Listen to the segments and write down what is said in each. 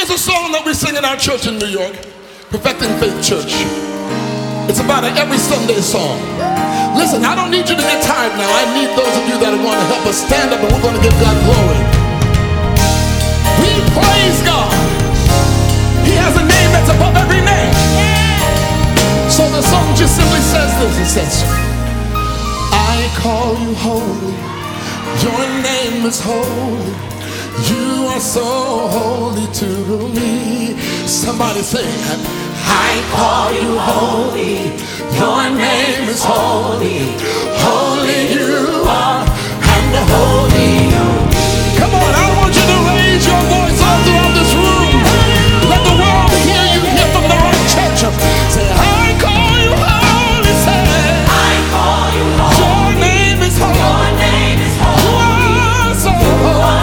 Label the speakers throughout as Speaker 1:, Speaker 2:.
Speaker 1: There's a song that we sing in our church in New York, Perfecting Faith Church. It's about an every Sunday song. Listen, I don't need you to get tired now. I need those of you that want to help us stand up, and we're going to give God glory. We praise God. He has a name that's above every name. So the song just simply says this. It says, I call you holy. Your name is holy. You are so holy to me. Somebody say, I call you holy. Your name is holy. Holy you are, and holy you. Come on, I want you to raise your voice all throughout this room. Let the world hear you here from the right church. Say, I call you holy. Say, I call you holy. Your name is holy. Your name is holy. You are so holy.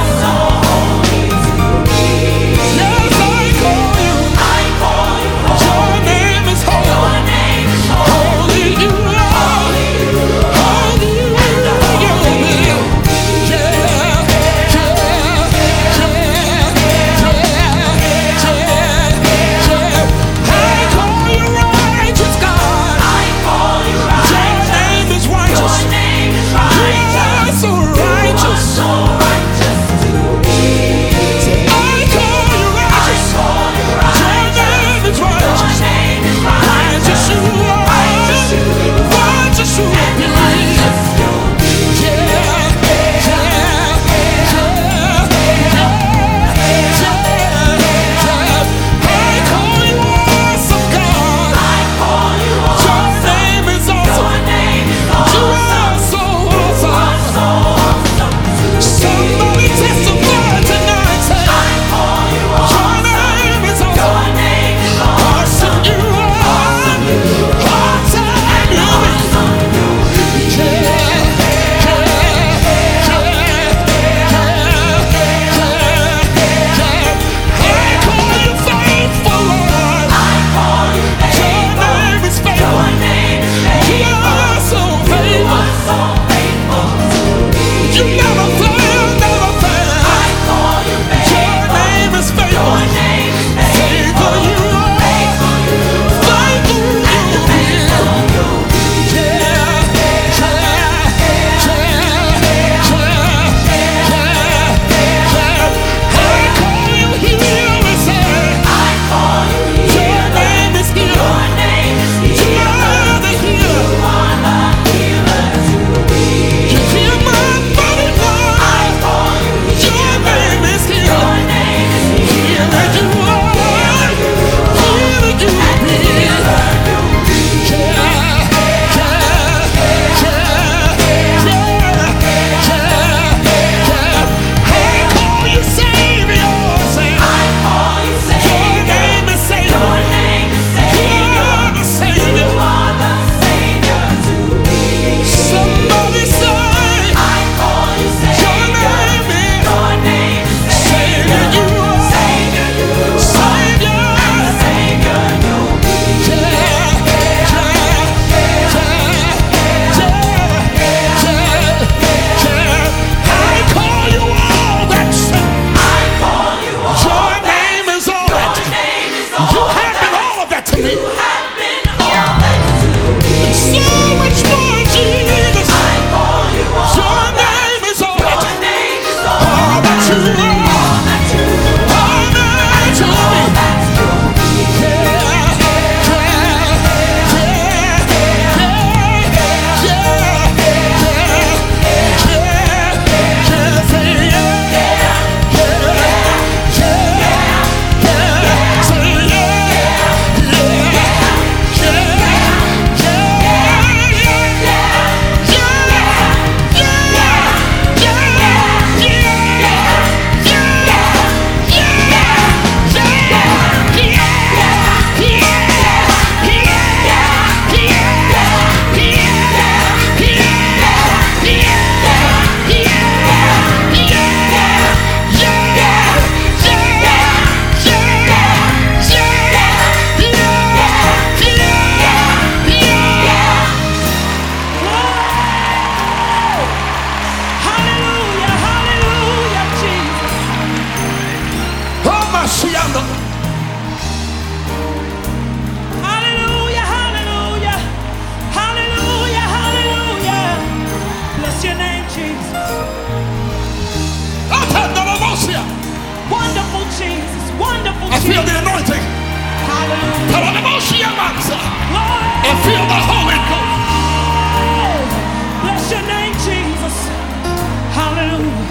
Speaker 1: feel the